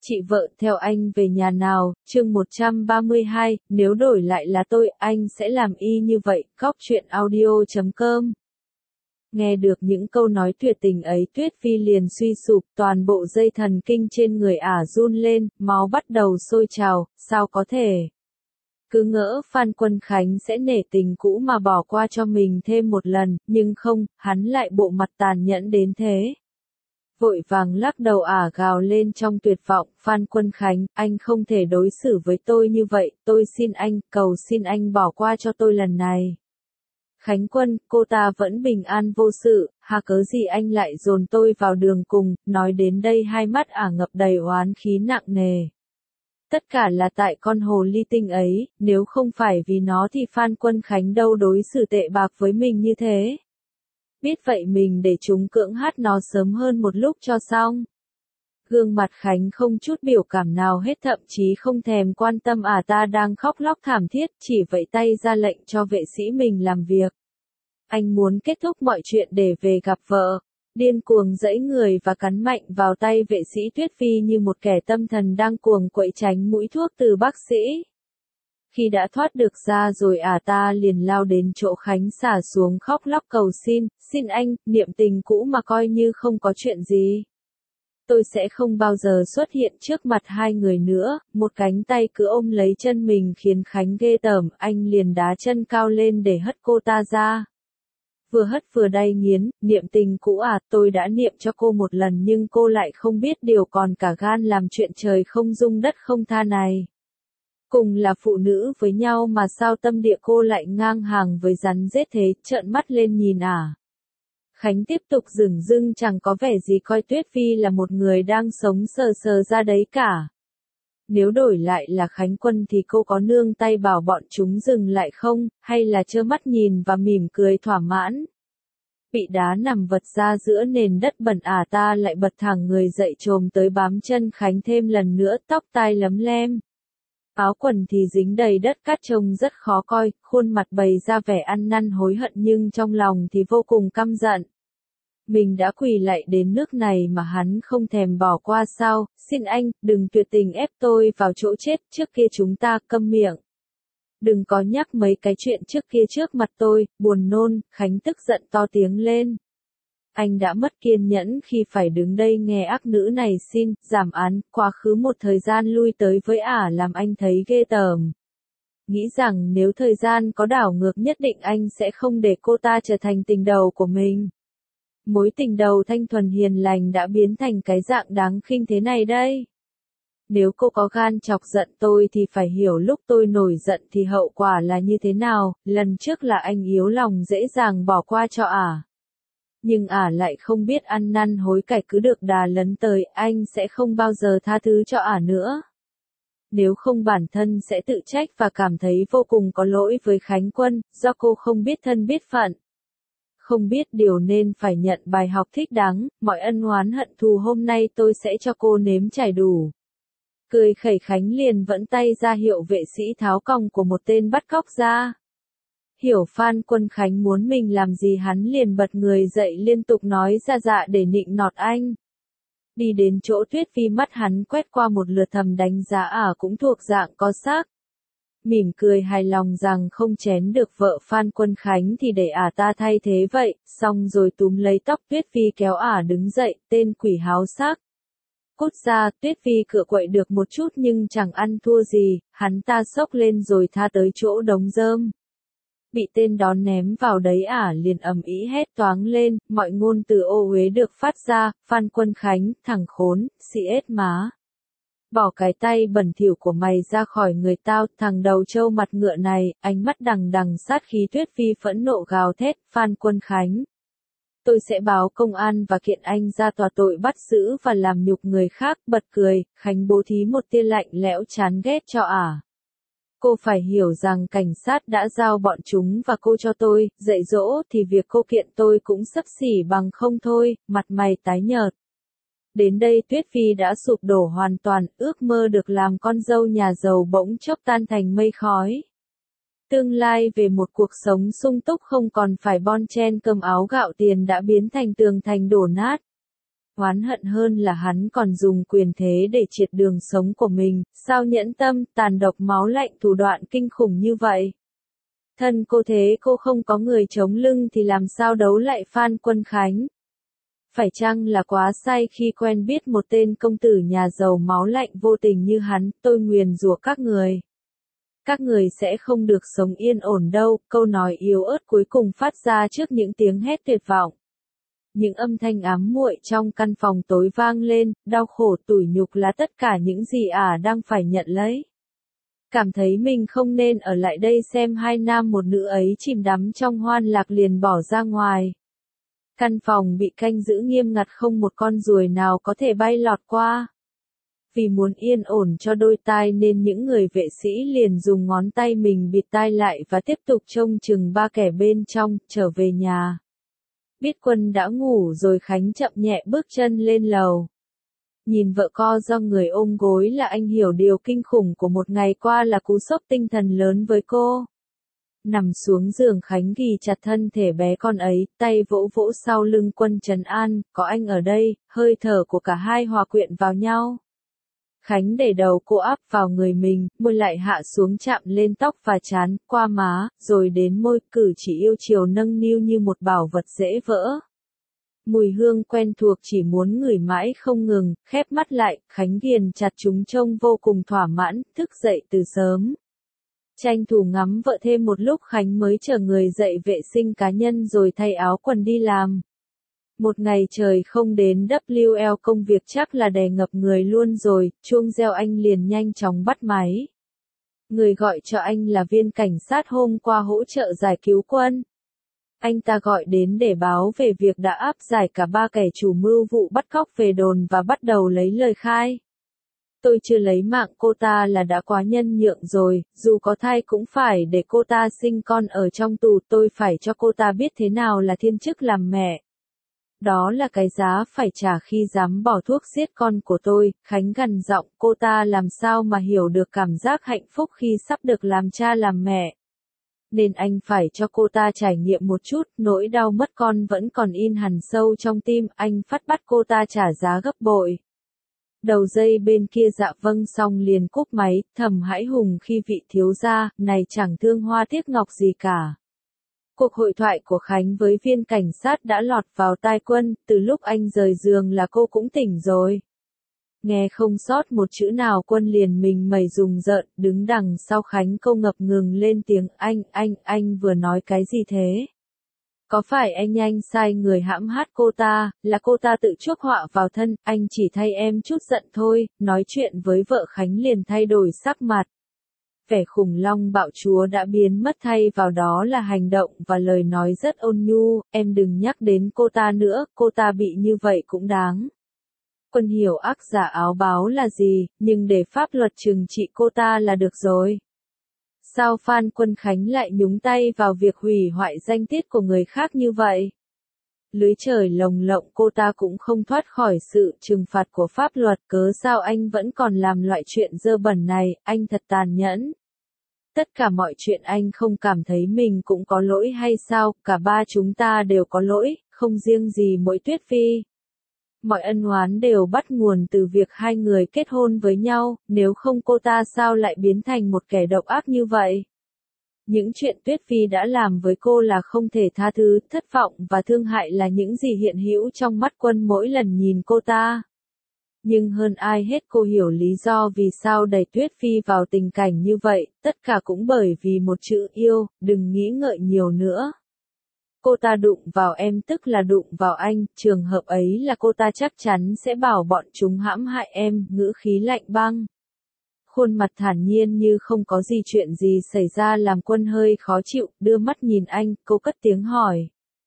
Chị vợ theo anh về nhà nào, chương 132, nếu đổi lại là tôi, anh sẽ làm y như vậy, Cóc truyện audio.com. Nghe được những câu nói tuyệt tình ấy, Tuyết Phi liền suy sụp, toàn bộ dây thần kinh trên người ả run lên, máu bắt đầu sôi trào, sao có thể? Cứ ngỡ Phan Quân Khánh sẽ nể tình cũ mà bỏ qua cho mình thêm một lần, nhưng không, hắn lại bộ mặt tàn nhẫn đến thế. Vội vàng lắc đầu ả gào lên trong tuyệt vọng, Phan Quân Khánh, anh không thể đối xử với tôi như vậy, tôi xin anh, cầu xin anh bỏ qua cho tôi lần này. Khánh Quân, cô ta vẫn bình an vô sự, hà cớ gì anh lại dồn tôi vào đường cùng, nói đến đây hai mắt ả ngập đầy oán khí nặng nề. Tất cả là tại con hồ ly tinh ấy, nếu không phải vì nó thì Phan Quân Khánh đâu đối xử tệ bạc với mình như thế. Biết vậy mình để chúng cưỡng hát nó sớm hơn một lúc cho xong. Gương mặt Khánh không chút biểu cảm nào hết, thậm chí không thèm quan tâm ta đang khóc lóc thảm thiết, chỉ vẫy tay ra lệnh cho vệ sĩ mình làm việc. Anh muốn kết thúc mọi chuyện để về gặp vợ. Điên cuồng giãy người và cắn mạnh vào tay vệ sĩ Tuyết Phi như một kẻ tâm thần đang cuồng quậy tránh mũi thuốc từ bác sĩ. Khi đã thoát được ra rồi ta liền lao đến chỗ Khánh xả xuống khóc lóc cầu xin anh, niệm tình cũ mà coi như không có chuyện gì. Tôi sẽ không bao giờ xuất hiện trước mặt hai người nữa, một cánh tay cứ ôm lấy chân mình khiến Khánh ghê tởm, anh liền đá chân cao lên để hất cô ta ra. Vừa hất vừa đay nghiến, niệm tình cũ tôi đã niệm cho cô một lần nhưng cô lại không biết điều, còn cả gan làm chuyện trời không dung đất không tha này. Cùng là phụ nữ với nhau mà sao tâm địa cô lại ngang hàng với rắn rết thế, trợn mắt lên nhìn Khánh tiếp tục dửng dưng chẳng có vẻ gì coi Tuyết Phi là một người đang sống sờ sờ ra đấy cả. Nếu đổi lại là Khánh Quân thì cô có nương tay bảo bọn chúng dừng lại không, hay là trơ mắt nhìn và mỉm cười thỏa mãn. Bị đá nằm vật ra giữa nền đất bẩn ta lại bật thẳng người dậy chồm tới bám chân Khánh thêm lần nữa, tóc tai lấm lem. Áo quần thì dính đầy đất cát trông rất khó coi, khuôn mặt bày ra vẻ ăn năn hối hận nhưng trong lòng thì vô cùng căm giận. Mình đã quỳ lạy đến nước này mà hắn không thèm bỏ qua sao, xin anh, đừng tuyệt tình ép tôi vào chỗ chết, trước kia chúng ta câm miệng. Đừng có nhắc mấy cái chuyện trước kia trước mặt tôi, buồn nôn, Khánh tức giận to tiếng lên. Anh đã mất kiên nhẫn khi phải đứng đây nghe ác nữ này xin, giảm án, quá khứ một thời gian lui tới với làm anh thấy ghê tởm. Nghĩ rằng nếu thời gian có đảo ngược nhất định anh sẽ không để cô ta trở thành tình đầu của mình. Mối tình đầu thanh thuần hiền lành đã biến thành cái dạng đáng khinh thế này đây. Nếu cô có gan chọc giận tôi thì phải hiểu lúc tôi nổi giận thì hậu quả là như thế nào, lần trước là anh yếu lòng dễ dàng bỏ qua cho Nhưng lại không biết ăn năn hối cải, cứ được đà lấn tới, anh sẽ không bao giờ tha thứ cho nữa. Nếu không bản thân sẽ tự trách và cảm thấy vô cùng có lỗi với Khánh Quân, do cô không biết thân biết phận. Không biết điều nên phải nhận bài học thích đáng, mọi ân oán hận thù hôm nay tôi sẽ cho cô nếm trải đủ. Cười khẩy Khánh liền vẫn tay ra hiệu vệ sĩ tháo còng của một tên bắt cóc ra. Hiểu Phan Quân Khánh muốn mình làm gì hắn liền bật người dậy liên tục nói ra dạ để nịnh nọt anh. Đi đến chỗ Tuyết Phi, mắt hắn quét qua một lượt thầm đánh giá cũng thuộc dạng có xác. Mỉm cười hài lòng rằng không chén được vợ Phan Quân Khánh thì để ta thay thế vậy, xong rồi túm lấy tóc Tuyết Phi kéo đứng dậy, tên quỷ háo sắc. Cút ra, Tuyết Phi cựa quậy được một chút nhưng chẳng ăn thua gì, hắn ta xốc lên rồi tha tới chỗ đống rơm. Bị tên đó ném vào đấy liền ầm ĩ hét toáng lên, mọi ngôn từ ô uế được phát ra, Phan Quân Khánh, thằng khốn, xị ết má. Bỏ cái tay bẩn thỉu của mày ra khỏi người tao, thằng đầu trâu mặt ngựa này, ánh mắt đằng đằng sát khí. Tuyết Phi phẫn nộ gào thét, Phan Quân Khánh. Tôi sẽ báo công an và kiện anh ra tòa tội bắt giữ và làm nhục người khác. Bật cười, Khánh bố thí một tia lạnh lẽo chán ghét cho Cô phải hiểu rằng cảnh sát đã giao bọn chúng và cô cho tôi, dạy dỗ thì việc cô kiện tôi cũng xấp xỉ bằng không thôi, mặt mày tái nhợt. Đến đây Tuyết Phi đã sụp đổ hoàn toàn, ước mơ được làm con dâu nhà giàu bỗng chốc tan thành mây khói. Tương lai về một cuộc sống sung túc không còn phải bon chen cơm áo gạo tiền đã biến thành tường thành đổ nát. Oán hận hơn là hắn còn dùng quyền thế để triệt đường sống của mình, sao nhẫn tâm, tàn độc máu lạnh thủ đoạn kinh khủng như vậy. Thân cô thế cô không có người chống lưng thì làm sao đấu lại Phan Quân Khánh. Phải chăng là quá say khi quen biết một tên công tử nhà giàu máu lạnh vô tình như hắn, tôi nguyền rủa các người. Các người sẽ không được sống yên ổn đâu, câu nói yếu ớt cuối cùng phát ra trước những tiếng hét tuyệt vọng. Những âm thanh ám muội trong căn phòng tối vang lên, đau khổ tủi nhục là tất cả những gì đang phải nhận lấy. Cảm thấy mình không nên ở lại đây xem hai nam một nữ ấy chìm đắm trong hoan lạc liền bỏ ra ngoài. Căn phòng bị canh giữ nghiêm ngặt không một con ruồi nào có thể bay lọt qua. Vì muốn yên ổn cho đôi tai nên những người vệ sĩ liền dùng ngón tay mình bịt tai lại và tiếp tục trông chừng ba kẻ bên trong, trở về nhà. Biết Quân đã ngủ rồi Khánh chậm nhẹ bước chân lên lầu. Nhìn vợ co do người ôm gối là anh hiểu điều kinh khủng của một ngày qua là cú sốc tinh thần lớn với cô. Nằm xuống giường Khánh ghì chặt thân thể bé con ấy, tay vỗ vỗ sau lưng Quân trấn an, có anh ở đây, hơi thở của cả hai hòa quyện vào nhau. Khánh để đầu cô áp vào người mình, môi lại hạ xuống chạm lên tóc và trán, qua má, rồi đến môi, cử chỉ yêu chiều nâng niu như một bảo vật dễ vỡ. Mùi hương quen thuộc chỉ muốn ngửi mãi không ngừng, khép mắt lại, Khánh ghiền chặt chúng trông vô cùng thỏa mãn, thức dậy từ sớm. Tranh thủ ngắm vợ thêm một lúc Khánh mới chở người dậy vệ sinh cá nhân rồi thay áo quần đi làm. Một ngày trời không đến WL công việc chắc là đè ngập người luôn rồi, chuông reo anh liền nhanh chóng bắt máy. Người gọi cho anh là viên cảnh sát hôm qua hỗ trợ giải cứu Quân. Anh ta gọi đến để báo về việc đã áp giải cả ba kẻ chủ mưu vụ bắt cóc về đồn và bắt đầu lấy lời khai. Tôi chưa lấy mạng cô ta là đã quá nhân nhượng rồi, dù có thai cũng phải để cô ta sinh con ở trong tù, tôi phải cho cô ta biết thế nào là thiên chức làm mẹ. Đó là cái giá phải trả khi dám bỏ thuốc giết con của tôi, Khánh gằn giọng, cô ta làm sao mà hiểu được cảm giác hạnh phúc khi sắp được làm cha làm mẹ. Nên anh phải cho cô ta trải nghiệm một chút, nỗi đau mất con vẫn còn in hằn sâu trong tim, anh phát bắt cô ta trả giá gấp bội. Đầu dây bên kia dạ vâng xong liền cúp máy, thầm hãi hùng khi vị thiếu gia, này chẳng thương hoa tiếc ngọc gì cả. Cuộc hội thoại của Khánh với viên cảnh sát đã lọt vào tai Quân, từ lúc anh rời giường là cô cũng tỉnh rồi. Nghe không sót một chữ nào Quân liền mình mẩy rùng rợn, đứng đằng sau Khánh câu ngập ngừng lên tiếng anh vừa nói cái gì thế? Có phải anh sai người hãm hại cô ta, là cô ta tự chuốc họa vào thân, anh chỉ thay em chút giận thôi, nói chuyện với vợ Khánh liền thay đổi sắc mặt. Vẻ khủng long bạo chúa đã biến mất thay vào đó là hành động và lời nói rất ôn nhu, em đừng nhắc đến cô ta nữa, cô ta bị như vậy cũng đáng. Quân hiểu ác giả áo báo là gì, nhưng để pháp luật trừng trị cô ta là được rồi. Sao Phan Quân Khánh lại nhúng tay vào việc hủy hoại danh tiết của người khác như vậy? Lưới trời lồng lộng cô ta cũng không thoát khỏi sự trừng phạt của pháp luật, cớ sao anh vẫn còn làm loại chuyện dơ bẩn này, anh thật tàn nhẫn. Tất cả mọi chuyện anh không cảm thấy mình cũng có lỗi hay sao, cả ba chúng ta đều có lỗi, không riêng gì mỗi Tuyết Phi. Mọi ân oán đều bắt nguồn từ việc hai người kết hôn với nhau, nếu không cô ta sao lại biến thành một kẻ độc ác như vậy? Những chuyện Tuyết Phi đã làm với cô là không thể tha thứ, thất vọng và thương hại là những gì hiện hữu trong mắt Quân mỗi lần nhìn cô ta. Nhưng hơn ai hết cô hiểu lý do vì sao đẩy Tuyết Phi vào tình cảnh như vậy, tất cả cũng bởi vì một chữ yêu, đừng nghĩ ngợi nhiều nữa. Cô ta đụng vào em tức là đụng vào anh, trường hợp ấy là cô ta chắc chắn sẽ bảo bọn chúng hãm hại em, ngữ khí lạnh băng. Khuôn mặt thản nhiên như không có gì chuyện gì xảy ra làm Quân hơi khó chịu, đưa mắt nhìn anh, cô cất tiếng hỏi.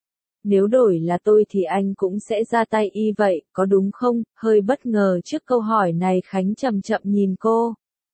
Nếu đổi là tôi thì anh cũng sẽ ra tay y vậy, có đúng không? Hơi bất ngờ trước câu hỏi này Khánh chậm chậm nhìn cô.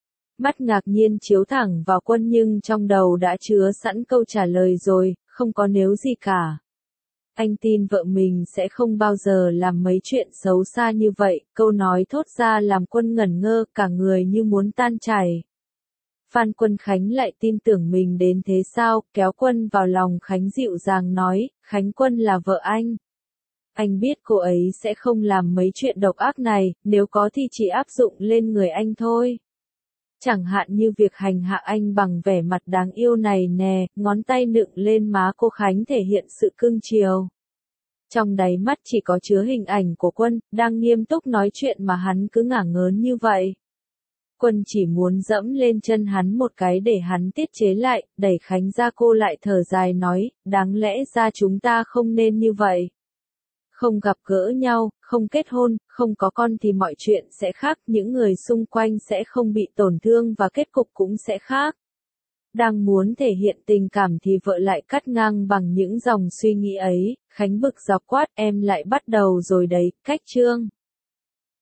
Mắt ngạc nhiên chiếu thẳng vào Quân nhưng trong đầu đã chứa sẵn câu trả lời rồi, không có nếu gì cả. Anh tin vợ mình sẽ không bao giờ làm mấy chuyện xấu xa như vậy, câu nói thốt ra làm Quân ngẩn ngơ, cả người như muốn tan chảy. Phan Quân Khánh lại tin tưởng mình đến thế sao, kéo Quân vào lòng Khánh dịu dàng nói, Khánh Quân là vợ anh. Anh biết cô ấy sẽ không làm mấy chuyện độc ác này, nếu có thì chỉ áp dụng lên người anh thôi. Chẳng hạn như việc hành hạ anh bằng vẻ mặt đáng yêu này nè, ngón tay nựng lên má cô Khánh thể hiện sự cưng chiều. Trong đáy mắt chỉ có chứa hình ảnh của Quân, đang nghiêm túc nói chuyện mà hắn cứ ngả ngớn như vậy. Quân chỉ muốn dẫm lên chân hắn một cái để hắn tiết chế lại, đẩy Khánh ra, cô lại thở dài nói, đáng lẽ ra chúng ta không nên như vậy. Không gặp gỡ nhau, không kết hôn, không có con thì mọi chuyện sẽ khác, những người xung quanh sẽ không bị tổn thương và kết cục cũng sẽ khác. Đang muốn thể hiện tình cảm thì vợ lại cắt ngang bằng những dòng suy nghĩ ấy, Khánh bực dọc quát, em lại bắt đầu rồi đấy, cách chương.